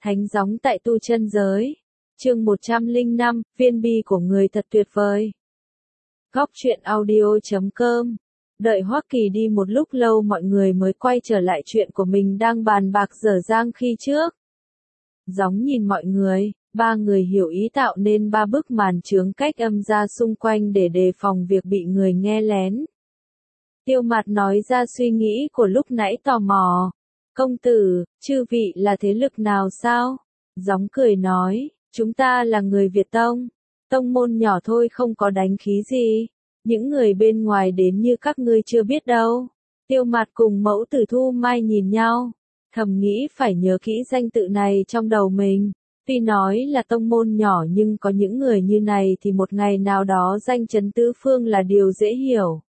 Thánh gióng tại tu chân giới. Chương 105, viên bi của người thật tuyệt vời. Góc truyện audio.com. Đợi Hoắc Kỳ đi một lúc lâu mọi người mới quay trở lại chuyện của mình đang bàn bạc dở dang khi trước. Gióng nhìn mọi người, ba người hiểu ý tạo nên ba bức màn chướng cách âm ra xung quanh để đề phòng việc bị người nghe lén. Tiêu Mạt nói ra suy nghĩ của lúc nãy tò mò. Công tử, chư vị là thế lực nào sao? Gióng cười nói, chúng ta là người Việt Tông. Tông môn nhỏ thôi không có đánh khí gì. Những người bên ngoài đến như các ngươi chưa biết đâu. Tiêu Mạt cùng Mẫu Tử Thu Mai nhìn nhau. Thầm nghĩ phải nhớ kỹ danh tự này trong đầu mình. Tuy nói là tông môn nhỏ nhưng có những người như này thì một ngày nào đó danh chấn tứ phương là điều dễ hiểu.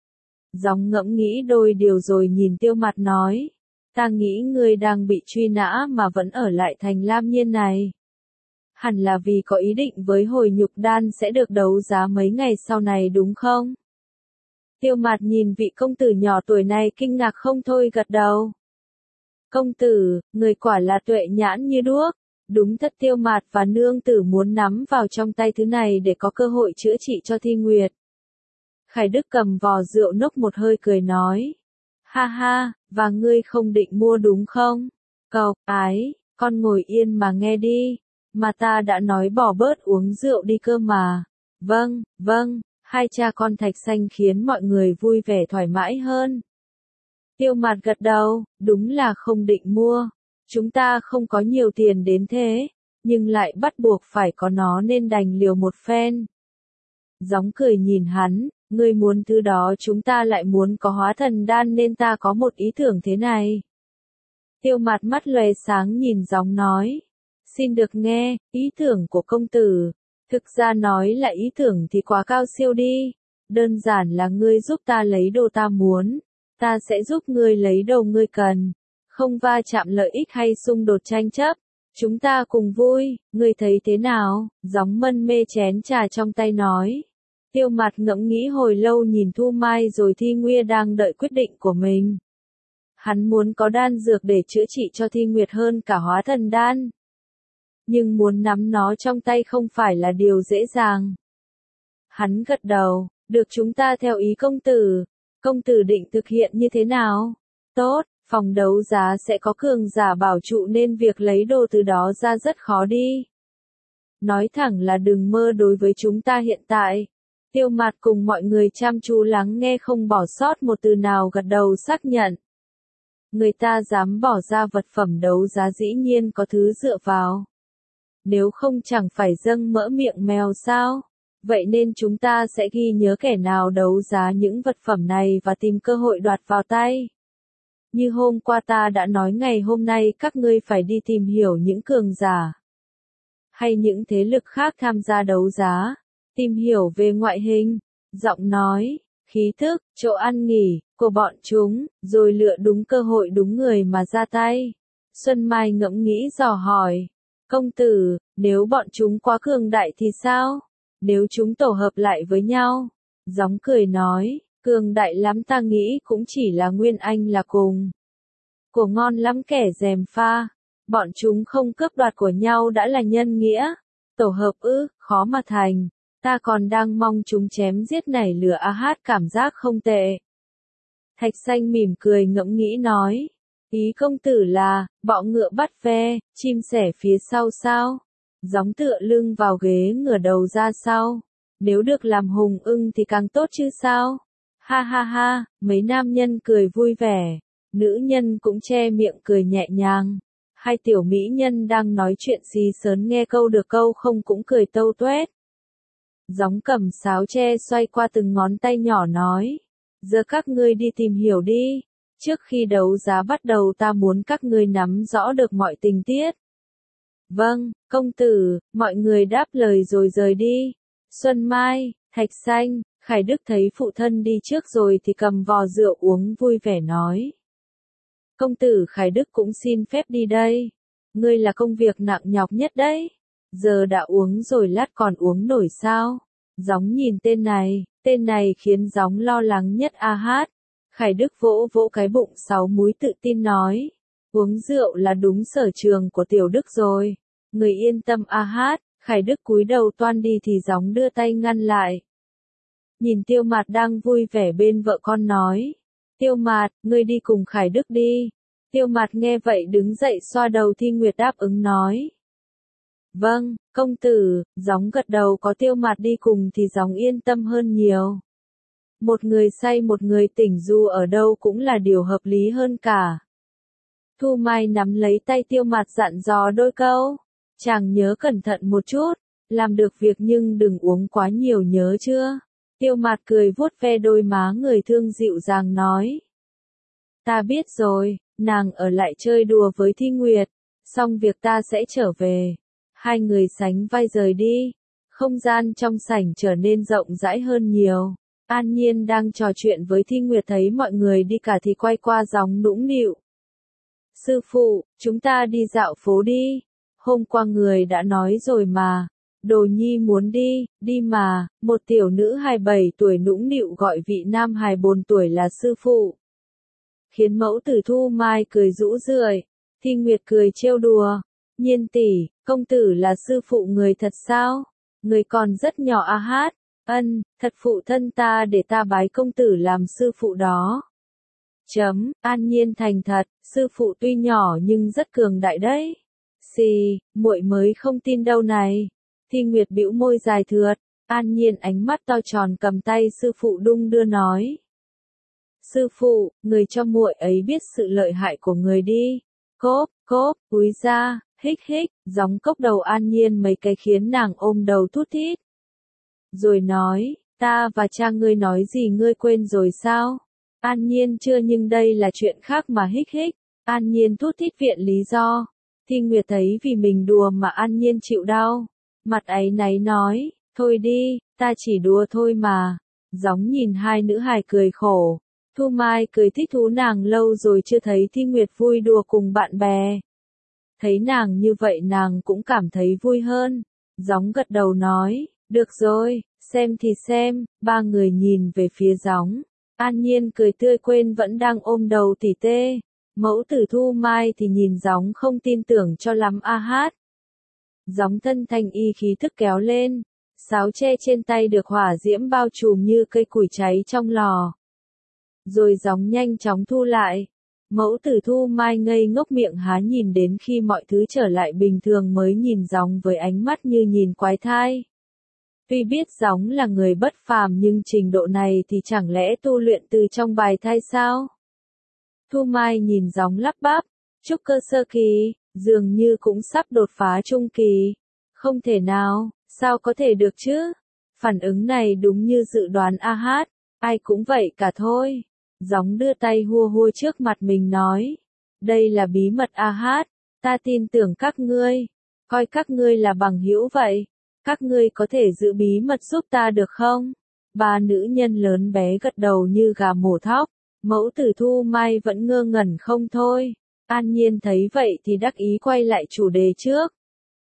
Gióng ngẫm nghĩ đôi điều rồi nhìn Tiêu Mạt nói. Ta nghĩ ngươi đang bị truy nã mà vẫn ở lại thành Lam Nhiên này. Hẳn là vì có ý định với hồi nhục đan sẽ được đấu giá mấy ngày sau này đúng không? Tiêu Mạt nhìn vị công tử nhỏ tuổi này kinh ngạc không thôi gật đầu. Công tử, người quả là tuệ nhãn như đuốc. Đúng thật Tiêu Mạt và nương tử muốn nắm vào trong tay thứ này để có cơ hội chữa trị cho Thi Nguyệt. Khải Đức cầm vò rượu nốc một hơi cười nói. Ha ha, và ngươi không định mua đúng không? Cậu, ái, con ngồi yên mà nghe đi. Mà ta đã nói bỏ bớt uống rượu đi cơ mà. Vâng, vâng, hai cha con Thạch Xanh khiến mọi người vui vẻ thoải mái hơn. Tiêu Mạt gật đầu, đúng là không định mua. Chúng ta không có nhiều tiền đến thế, nhưng lại bắt buộc phải có nó nên đành liều một phen. Gióng cười nhìn hắn, ngươi muốn thứ đó chúng ta lại muốn có hóa thần đan nên ta có một ý tưởng thế này. Tiêu Mạt mắt lóe sáng nhìn Gióng nói. Xin được nghe, ý tưởng của công tử. Thực ra nói là ý tưởng thì quá cao siêu đi. Đơn giản là ngươi giúp ta lấy đồ ta muốn. Ta sẽ giúp ngươi lấy đồ ngươi cần. Không va chạm lợi ích hay xung đột tranh chấp. Chúng ta cùng vui, ngươi thấy thế nào? Gióng mân mê chén trà trong tay nói. Tiêu Mạt ngẫm nghĩ hồi lâu nhìn Thu Mai rồi Thi Nguyệt đang đợi quyết định của mình. Hắn muốn có đan dược để chữa trị cho Thi Nguyệt hơn cả hóa thần đan. Nhưng muốn nắm nó trong tay không phải là điều dễ dàng. Hắn gật đầu, được chúng ta theo ý công tử. Công tử định thực hiện như thế nào? Tốt, phòng đấu giá sẽ có cường giả bảo trụ nên việc lấy đồ từ đó ra rất khó đi. Nói thẳng là đừng mơ đối với chúng ta hiện tại. Tiêu Mạt cùng mọi người chăm chú lắng nghe không bỏ sót một từ nào gật đầu xác nhận. Người ta dám bỏ ra vật phẩm đấu giá dĩ nhiên có thứ dựa vào. Nếu không chẳng phải dâng mỡ miệng mèo sao? Vậy nên chúng ta sẽ ghi nhớ kẻ nào đấu giá những vật phẩm này và tìm cơ hội đoạt vào tay. Như hôm qua ta đã nói ngày hôm nay các ngươi phải đi tìm hiểu những cường giả. Hay những thế lực khác tham gia đấu giá. Tìm hiểu về ngoại hình, giọng nói, khí thức, chỗ ăn nghỉ của bọn chúng, rồi lựa đúng cơ hội đúng người mà ra tay. Xuân Mai ngẫm nghĩ dò hỏi. Công tử, nếu bọn chúng quá cường đại thì sao? Nếu chúng tổ hợp lại với nhau? Gióng cười nói, cường đại lắm ta nghĩ cũng chỉ là Nguyên Anh là cùng. Của ngon lắm kẻ gièm pha. Bọn chúng không cướp đoạt của nhau đã là nhân nghĩa. Tổ hợp khó mà thành. Ta còn đang mong chúng chém giết nảy lửa hát cảm giác không tệ. Thạch Xanh mỉm cười ngẫm nghĩ nói. Ý công tử là, bọ ngựa bắt ve, chim sẻ phía sau sao? Gióng tựa lưng vào ghế ngửa đầu ra sau. Nếu được làm hùng ưng thì càng tốt chứ sao? Ha ha ha, mấy nam nhân cười vui vẻ. Nữ nhân cũng che miệng cười nhẹ nhàng. Hai tiểu mỹ nhân đang nói chuyện xì sớn nghe câu được câu không cũng cười tâu tuét. Gióng cầm sáo tre xoay qua từng ngón tay nhỏ nói. Giờ các ngươi đi tìm hiểu đi. Trước khi đấu giá bắt đầu ta muốn các ngươi nắm rõ được mọi tình tiết. Vâng, công tử, mọi người đáp lời rồi rời đi. Xuân Mai, Thạch Xanh, Khải Đức thấy phụ thân đi trước rồi thì cầm vò rượu uống vui vẻ nói. Công tử Khải Đức cũng xin phép đi đây. Ngươi là công việc nặng nhọc nhất đấy. Giờ đã uống rồi lát còn uống nổi sao? Gióng nhìn tên này khiến Gióng lo lắng nhất hát. Khải Đức vỗ vỗ cái bụng sáu múi tự tin nói. Uống rượu là đúng sở trường của Tiểu Đức rồi. Người yên tâm a hát, Khải Đức cúi đầu toan đi thì Gióng đưa tay ngăn lại. Nhìn Tiêu Mạt đang vui vẻ bên vợ con nói. Tiêu Mạt, ngươi đi cùng Khải Đức đi. Tiêu Mạt nghe vậy đứng dậy xoa đầu Thi Nguyệt đáp ứng nói. Vâng, công tử, Gióng gật đầu, có Tiêu Mạt đi cùng thì Gióng yên tâm hơn nhiều. Một người say một người tỉnh dù ở đâu cũng là điều hợp lý hơn cả. Thu Mai nắm lấy tay Tiêu Mạt dặn dò đôi câu. Chàng nhớ cẩn thận một chút, làm được việc nhưng đừng uống quá nhiều nhớ chưa? Tiêu Mạt cười vuốt ve đôi má người thương dịu dàng nói. Ta biết rồi, nàng ở lại chơi đùa với Thi Nguyệt, xong việc ta sẽ trở về. Hai người sánh vai rời đi, không gian trong sảnh trở nên rộng rãi hơn nhiều. An Nhiên đang trò chuyện với Thi Nguyệt thấy mọi người đi cả thì quay qua Gióng nũng nịu. Sư phụ, chúng ta đi dạo phố đi. Hôm qua người đã nói rồi mà. Đồ Nhi muốn đi, đi mà. Một tiểu nữ hài 7 tuổi nũng nịu gọi vị nam hài 4 tuổi là sư phụ. Khiến mẫu tử Thu Mai cười rũ rượi. Thi Nguyệt cười trêu đùa. Nhiên tỷ, công tử là sư phụ người thật sao? Người còn rất nhỏ a hát. Ân, thật phụ thân ta để ta bái công tử làm sư phụ đó. An Nhiên thành thật, sư phụ tuy nhỏ nhưng rất cường đại đấy. Xì, muội mới không tin đâu này. Thi Nguyệt bĩu môi dài thượt, An Nhiên ánh mắt to tròn cầm tay sư phụ đung đưa nói. Sư phụ, người cho muội ấy biết sự lợi hại của người đi. Cốp, cốp, cúi ra, hích hích, gióng cốc đầu An Nhiên mấy cái khiến nàng ôm đầu thút thít. Rồi nói, ta và cha ngươi nói gì ngươi quên rồi sao? An Nhiên chưa nhưng đây là chuyện khác mà hích hích. An Nhiên thút thít viện lý do. Thi Nguyệt thấy vì mình đùa mà An Nhiên chịu đau. Mặt áy náy nói, thôi đi, ta chỉ đùa thôi mà. Gióng nhìn hai nữ hài cười khổ. Thu Mai cười thích thú nàng lâu rồi chưa thấy Thi Nguyệt vui đùa cùng bạn bè. Thấy nàng như vậy nàng cũng cảm thấy vui hơn. Gióng gật đầu nói, được rồi, xem thì xem, ba người nhìn về phía Gióng. An Nhiên cười tươi quên vẫn đang ôm đầu tỉ tê. Mẫu tử Thu Mai thì nhìn Gióng không tin tưởng cho lắm a hát. Gióng thân thành y khí thức kéo lên. Sáo tre trên tay được hỏa diễm bao trùm như cây củi cháy trong lò. Rồi Gióng nhanh chóng thu lại. Mẫu tử Thu Mai ngây ngốc miệng há nhìn đến khi mọi thứ trở lại bình thường mới nhìn Gióng với ánh mắt như nhìn quái thai. Tuy biết Gióng là người bất phàm nhưng trình độ này thì chẳng lẽ tu luyện từ trong bài thai sao? Thu Mai nhìn Gióng lắp bắp, trúc cơ sơ kỳ, dường như cũng sắp đột phá trung kỳ. Không thể nào, sao có thể được chứ? Phản ứng này đúng như dự đoán a hát, ai cũng vậy cả thôi. Gióng đưa tay hua hua trước mặt mình nói, đây là bí mật a hát, ta tin tưởng các ngươi, coi các ngươi là bằng hữu vậy. Các ngươi có thể giữ bí mật giúp ta được không? Ba nữ nhân lớn bé gật đầu như gà mổ thóc. Mẫu tử Thu Mai vẫn ngơ ngẩn không thôi. An Nhiên thấy vậy thì đắc ý quay lại chủ đề trước.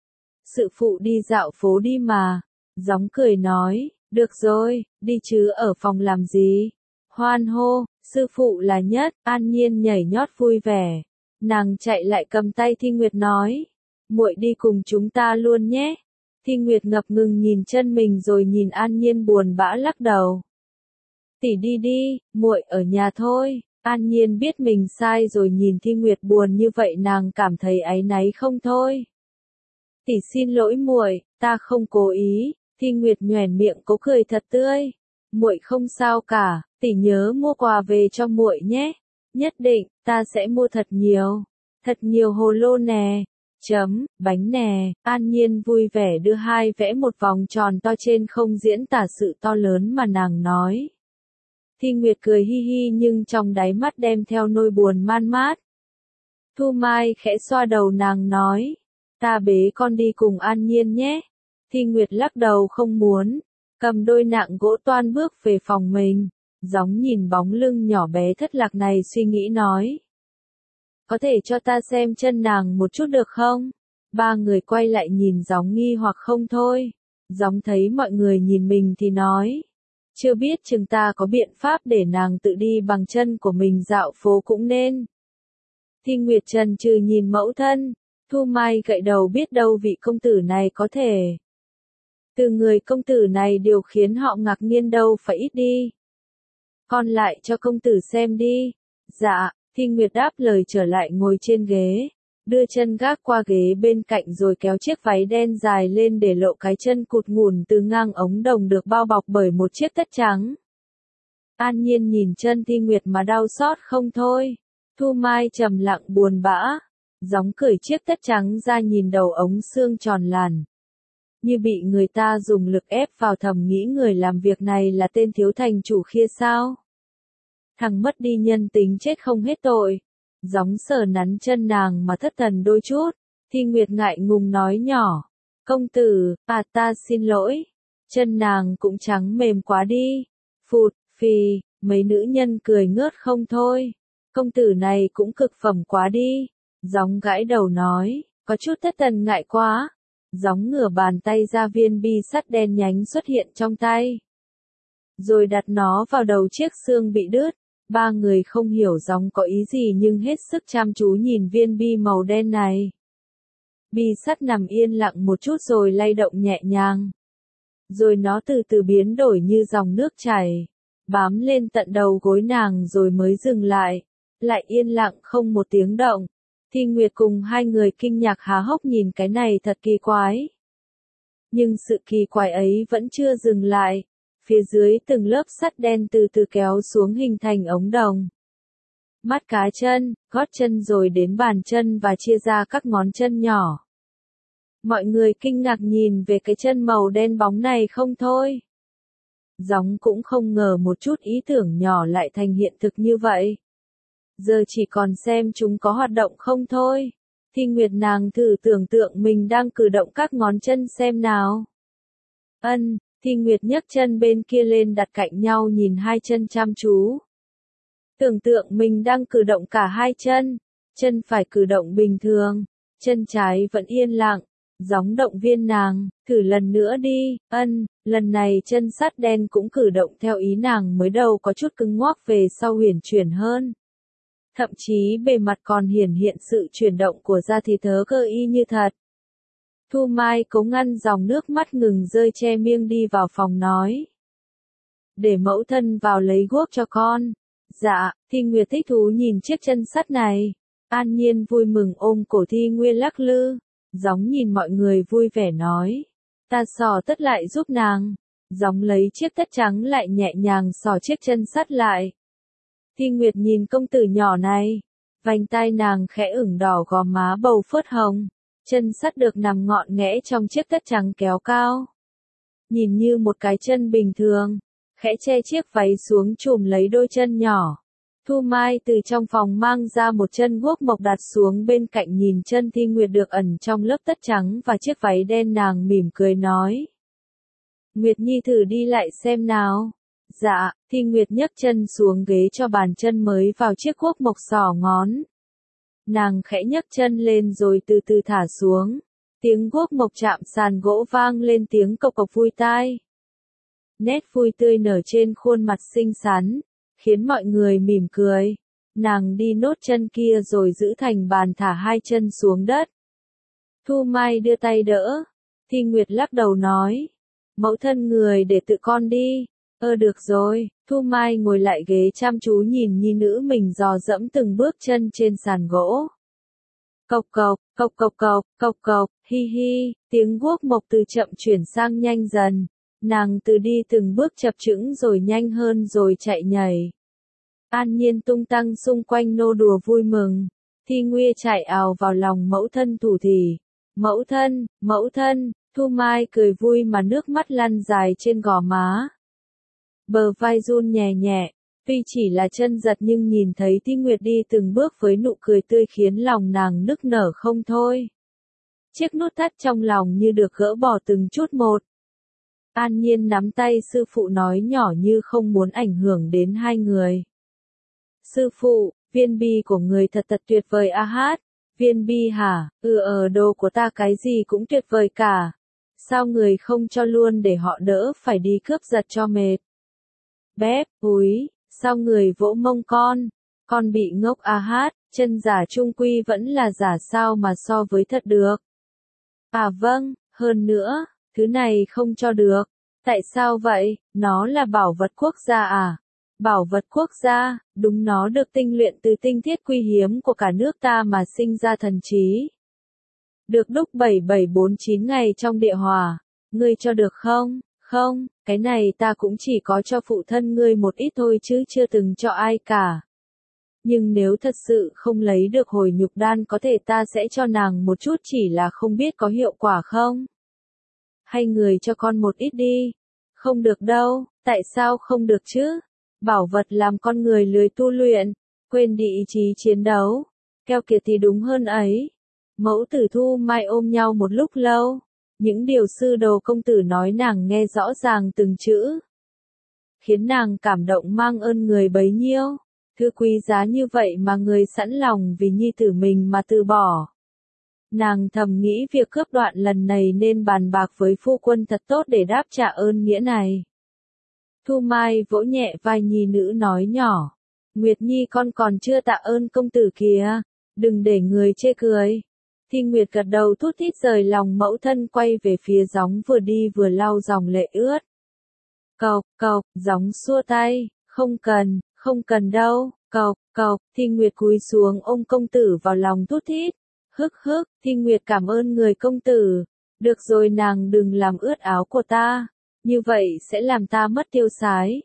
Sự phụ đi dạo phố đi mà. Gióng cười nói, được rồi, đi chứ ở phòng làm gì? Hoan hô, sư phụ là nhất. An Nhiên nhảy nhót vui vẻ. Nàng chạy lại cầm tay Thi Nguyệt nói, muội đi cùng chúng ta luôn nhé. Thi Nguyệt ngập ngừng nhìn chân mình rồi nhìn An Nhiên buồn bã lắc đầu. Tỷ đi đi, muội ở nhà thôi. An Nhiên biết mình sai rồi nhìn Thi Nguyệt buồn như vậy nàng cảm thấy áy náy không thôi. Tỷ xin lỗi muội, ta không cố ý. Thi Nguyệt nhoẻn miệng cố cười thật tươi. Muội không sao cả, tỷ nhớ mua quà về cho muội nhé. Nhất định, ta sẽ mua thật nhiều hồ lô nè. Bánh nè, An Nhiên vui vẻ đưa hai vẽ một vòng tròn to trên không diễn tả sự to lớn mà nàng nói. Thi Nguyệt cười hi hi nhưng trong đáy mắt đem theo nỗi buồn man mát. Thu Mai khẽ xoa đầu nàng nói, ta bế con đi cùng An Nhiên nhé. Thi Nguyệt lắc đầu không muốn, cầm đôi nạng gỗ toan bước về phòng mình. Gióng nhìn bóng lưng nhỏ bé thất lạc này suy nghĩ nói. Có thể cho ta xem chân nàng một chút được không? Ba người quay lại nhìn Gióng nghi hoặc không thôi. Gióng thấy mọi người nhìn mình thì nói. Chưa biết chừng ta có biện pháp để nàng tự đi bằng chân của mình dạo phố cũng nên. Thi Nguyệt trần trừ nhìn mẫu thân, Thu Mai gậy đầu biết đâu vị công tử này có thể. Từ người công tử này điều khiến họ ngạc nhiên đâu phải ít đi. Con lại cho công tử xem đi. Dạ, Thi Nguyệt đáp lời trở lại ngồi trên ghế, đưa chân gác qua ghế bên cạnh rồi kéo chiếc váy đen dài lên để lộ cái chân cụt ngủn từ ngang ống đồng được bao bọc bởi một chiếc tất trắng. An Nhiên nhìn chân Thi Nguyệt mà đau xót không thôi. Thu Mai trầm lặng buồn bã, gióng cởi chiếc tất trắng ra nhìn đầu ống xương tròn làn. Như bị người ta dùng lực ép vào, thầm nghĩ người làm việc này là tên thiếu thành chủ kia sao? Thằng mất đi nhân tính chết không hết tội. Gióng sờ nắn chân nàng mà thất thần đôi chút, Thi Nguyệt ngại ngùng nói nhỏ. Công tử, ta xin lỗi. Chân nàng cũng trắng mềm quá đi. Phụt, phì, mấy nữ nhân cười ngớt không thôi. Công tử này cũng cực phẩm quá đi. Gióng gãi đầu nói, có chút thất thần ngại quá. Gióng ngửa bàn tay ra, viên bi sắt đen nhánh xuất hiện trong tay. Rồi đặt nó vào đầu chiếc xương bị đứt. Ba người không hiểu Gióng có ý gì nhưng hết sức chăm chú nhìn viên bi màu đen này. Bi sắt nằm yên lặng một chút rồi lay động nhẹ nhàng. Rồi nó từ từ biến đổi như dòng nước chảy, bám lên tận đầu gối nàng rồi mới dừng lại. Lại yên lặng không một tiếng động. Thi Nguyệt cùng hai người kinh ngạc há hốc nhìn cái này thật kỳ quái. Nhưng sự kỳ quái ấy vẫn chưa dừng lại. Phía dưới từng lớp sắt đen từ từ kéo xuống hình thành ống đồng. Mắt cá chân, gót chân rồi đến bàn chân và chia ra các ngón chân nhỏ. Mọi người kinh ngạc nhìn về cái chân màu đen bóng này không thôi. Gióng cũng không ngờ một chút ý tưởng nhỏ lại thành hiện thực như vậy. Giờ chỉ còn xem chúng có hoạt động không thôi. Thi Nguyệt nàng thử tưởng tượng mình đang cử động các ngón chân xem nào. Thi Nguyệt nhấc chân bên kia lên đặt cạnh nhau nhìn hai chân chăm chú. Tưởng tượng mình đang cử động cả hai chân. Chân phải cử động bình thường, chân trái vẫn yên lặng. Gióng động viên nàng, thử lần nữa đi. Lần này chân sắt đen cũng cử động theo ý nàng, mới đầu có chút cứng ngoắc về sau huyền chuyển hơn. Thậm chí bề mặt còn hiển hiện sự chuyển động của da thịt thớ cơ y như thật. Thu Mai cố ngăn dòng nước mắt ngừng rơi che miệng đi vào phòng nói. Để mẫu thân vào lấy guốc cho con. Dạ, Thi Nguyệt thích thú nhìn chiếc chân sắt này. An Nhiên vui mừng ôm cổ Thi Nguyệt lắc lư. Gióng nhìn mọi người vui vẻ nói. Ta xỏ tất lại giúp nàng. Gióng lấy chiếc tất trắng lại nhẹ nhàng xỏ chiếc chân sắt lại. Thi Nguyệt nhìn công tử nhỏ này. Vành tai nàng khẽ ửng đỏ, gò má bầu phớt hồng. Chân sắt được nằm ngọn nghẽ trong chiếc tất trắng kéo cao. Nhìn như một cái chân bình thường. Khẽ che chiếc váy xuống chùm lấy đôi chân nhỏ. Thu Mai từ trong phòng mang ra một chân guốc mộc đặt xuống bên cạnh, nhìn chân Thi Nguyệt được ẩn trong lớp tất trắng và chiếc váy đen, nàng mỉm cười nói. Nguyệt Nhi thử đi lại xem nào. Dạ, Thi Nguyệt nhấc chân xuống ghế cho bàn chân mới vào chiếc guốc mộc xỏ ngón. Nàng khẽ nhấc chân lên rồi từ từ thả xuống. Tiếng guốc mộc chạm sàn gỗ vang lên tiếng cộc cộc vui tai. Nét vui tươi nở trên khuôn mặt xinh xắn, khiến mọi người mỉm cười. Nàng đi nốt chân kia rồi giữ thành bàn thả hai chân xuống đất. Thu Mai đưa tay đỡ. Thi Nguyệt lắc đầu nói. Mẫu thân người để tự con đi. Được rồi. Thu Mai ngồi lại ghế chăm chú nhìn nhi nữ mình dò dẫm từng bước chân trên sàn gỗ. Cộc cộc, cộc cộc cộc, cộc cộc, hi hi, tiếng guốc mộc từ chậm chuyển sang nhanh dần. Nàng từ đi từng bước chập chững rồi nhanh hơn rồi chạy nhảy. An Nhiên tung tăng xung quanh nô đùa vui mừng. Thi Nguyệt chạy ào vào lòng mẫu thân thủ thỉ. Mẫu thân, Thu Mai cười vui mà nước mắt lăn dài trên gò má. Bờ vai run nhẹ nhẹ, tuy chỉ là chân giật nhưng nhìn thấy Thi Nguyệt đi từng bước với nụ cười tươi khiến lòng nàng nức nở không thôi. Chiếc nút thắt trong lòng như được gỡ bỏ từng chút một. An Nhiên nắm tay sư phụ nói nhỏ như không muốn ảnh hưởng đến hai người. Sư phụ, viên bi của người thật tuyệt vời a hát. Viên bi hả? Đồ của ta cái gì cũng tuyệt vời cả. Sao người không cho luôn để họ đỡ phải đi cướp giật cho mệt? Bép, sao người vỗ mông con? Con bị ngốc a hát, Chân giả trung quy vẫn là giả sao mà so với thật được. À vâng, hơn nữa, thứ này không cho được. Tại sao vậy, nó là bảo vật quốc gia à? Bảo vật quốc gia, đúng nó được tinh luyện từ tinh thiết quý hiếm của cả nước ta mà sinh ra thần trí. Được đúc 7749 ngày trong địa hỏa. Ngươi cho được không? Không, cái này ta cũng chỉ có cho phụ thân ngươi một ít thôi chứ chưa từng cho ai cả. Nhưng nếu thật sự không lấy được hồi nhục đan có thể ta sẽ cho nàng một chút chỉ là không biết có hiệu quả không? Hay người cho con một ít đi? Không được đâu, tại sao không được chứ? Bảo vật làm con người lười tu luyện, quên đi ý chí chiến đấu. Keo kiệt thì đúng hơn ấy. Mẫu tử Thu Mai ôm nhau một lúc lâu. Những điều sư đồ công tử nói nàng nghe rõ ràng từng chữ. Khiến nàng cảm động mang ơn người bấy nhiêu. Thứ quý giá như vậy mà người sẵn lòng vì nhi tử mình mà từ bỏ. Nàng thầm nghĩ việc cướp đoạn lần này nên bàn bạc với phu quân thật tốt để đáp trả ơn nghĩa này. Thu Mai vỗ nhẹ vai nhi nữ nói nhỏ. Nguyệt Nhi con còn chưa tạ ơn công tử kìa, đừng để người chê cười. Thi Nguyệt gật đầu thút thít rời lòng mẫu thân quay về phía Gióng vừa đi vừa lau dòng lệ ướt. Cộc, cộc, Gióng xua tay, không cần đâu, cộc, cộc, Thi Nguyệt cúi xuống ôm công tử vào lòng thút thít. Hức hức, Thi Nguyệt cảm ơn người công tử. Được rồi nàng đừng làm ướt áo của ta, như vậy sẽ làm ta mất tiêu sái.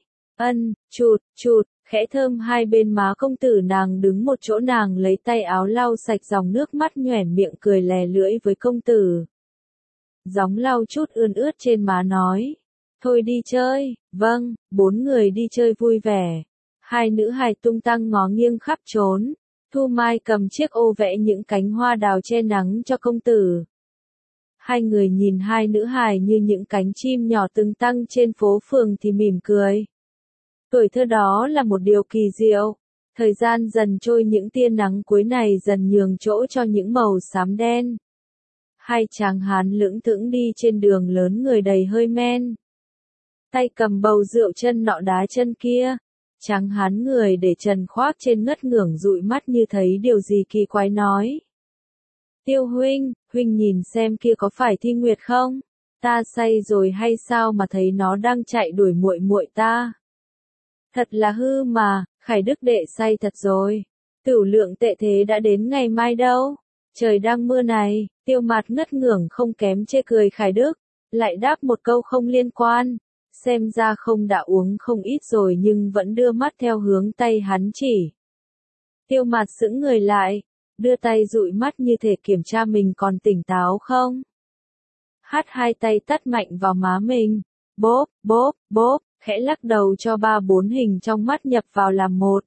Chụt, khẽ thơm hai bên má công tử nàng đứng một chỗ nàng lấy tay áo lau sạch dòng nước mắt nhoẻn miệng cười lè lưỡi với công tử. Gióng lau chút ươn ướt trên má nói. Thôi đi chơi, vâng, 4 người đi chơi vui vẻ. Hai nữ hài tung tăng ngó nghiêng khắp trốn. Thu Mai cầm chiếc ô vẽ những cánh hoa đào che nắng cho công tử. Hai người nhìn hai nữ hài như những cánh chim nhỏ từng tăng trên phố phường thì mỉm cười. Tuổi thơ đó là một điều kỳ diệu. Thời gian dần trôi những tia nắng cuối này dần nhường chỗ cho những màu xám đen. Hai chàng hán lững thững đi trên đường lớn người đầy hơi men. Tay cầm bầu rượu chân nọ đá chân kia. Tráng hán người để trần khoác trên ngất ngưởng dụi mắt như thấy điều gì kỳ quái nói. Tiêu huynh, huynh nhìn xem kia có phải Thi Nguyệt không? Ta say rồi hay sao mà thấy nó đang chạy đuổi muội muội ta? Thật là hư mà, Khải Đức đệ say thật rồi. Tửu lượng tệ thế đã đến ngày mai đâu. Trời đang mưa này, Tiêu Mạt ngất ngưởng không kém chê cười Khải Đức, lại đáp một câu không liên quan. Xem ra không đã uống không ít rồi nhưng vẫn đưa mắt theo hướng tay hắn chỉ. Tiêu Mạt sững người lại, đưa tay dụi mắt như thể kiểm tra mình còn tỉnh táo không. Hát hai tay tát mạnh vào má mình, bóp, khẽ lắc đầu cho 3-4 hình trong mắt nhập vào làm một.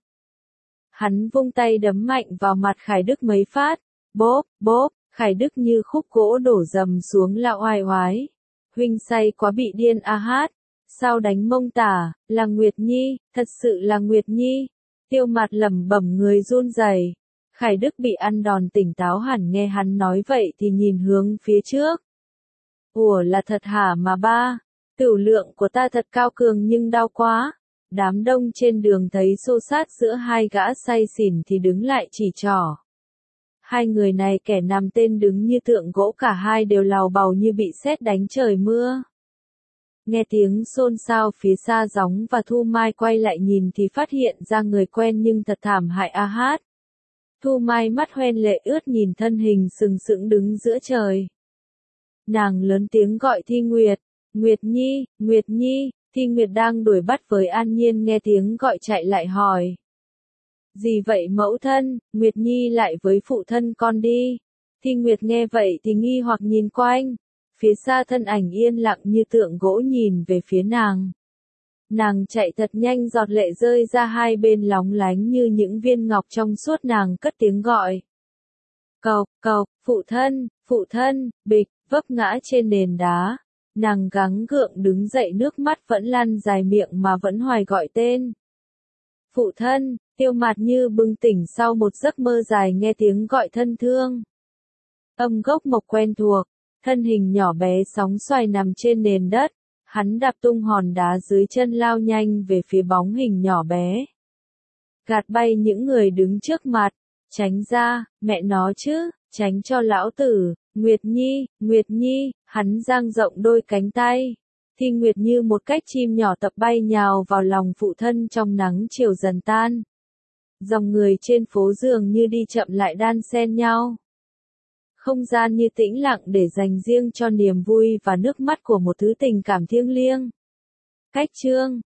Hắn vung tay đấm mạnh vào mặt Khải Đức mấy phát, bóp, Khải Đức như khúc gỗ đổ dầm xuống là oai oái. Huynh say quá bị điên a hát. Sao đánh mông tả, là Nguyệt Nhi, thật sự là Nguyệt Nhi. Tiêu Mạt lẩm bẩm người run rẩy. Khải Đức bị ăn đòn tỉnh táo hẳn nghe hắn nói vậy thì nhìn hướng phía trước. Ủa là thật hả mà ba, tửu lượng của ta thật cao cường nhưng đau quá. Đám đông trên đường thấy xô xát giữa hai gã say xỉn thì đứng lại chỉ trỏ. Hai người này kẻ nằm tên đứng như tượng gỗ cả hai đều lào bào như bị sét đánh trời mưa. Nghe tiếng xôn xao phía xa Gióng và Thu Mai quay lại nhìn thì phát hiện ra người quen nhưng thật thảm hại a hát. Thu Mai mắt hoen lệ ướt nhìn thân hình sừng sững đứng giữa trời. Nàng lớn tiếng gọi Thi Nguyệt, Nguyệt Nhi, Thi Nguyệt đang đuổi bắt với An Nhiên nghe tiếng gọi chạy lại hỏi. Gì vậy mẫu thân, Nguyệt Nhi lại với phụ thân con đi. Thi Nguyệt nghe vậy thì nghi hoặc nhìn quanh. Phía xa thân ảnh yên lặng như tượng gỗ nhìn về phía nàng. Nàng chạy thật nhanh giọt lệ rơi ra hai bên lóng lánh như những viên ngọc trong suốt nàng cất tiếng gọi. Cộc, phụ thân, bịch, vấp ngã trên nền đá. Nàng gắng gượng đứng dậy nước mắt vẫn lăn dài miệng mà vẫn hoài gọi tên. Phụ thân, Tiêu Mạt như bừng tỉnh sau một giấc mơ dài nghe tiếng gọi thân thương. Âm gốc mộc quen thuộc. Thân hình nhỏ bé sóng xoài nằm trên nền đất, hắn đạp tung hòn đá dưới chân lao nhanh về phía bóng hình nhỏ bé. Gạt bay những người đứng trước mặt, Tránh ra, mẹ nó chứ, tránh cho lão tử, Nguyệt Nhi, hắn dang rộng đôi cánh tay. Thi Nguyệt như một cách chim nhỏ tập bay nhào vào lòng phụ thân trong nắng chiều dần tan. Dòng người trên phố dường như đi chậm lại đan xen nhau. Không gian như tĩnh lặng để dành riêng cho niềm vui và nước mắt của một thứ tình cảm thiêng liêng. Cách chương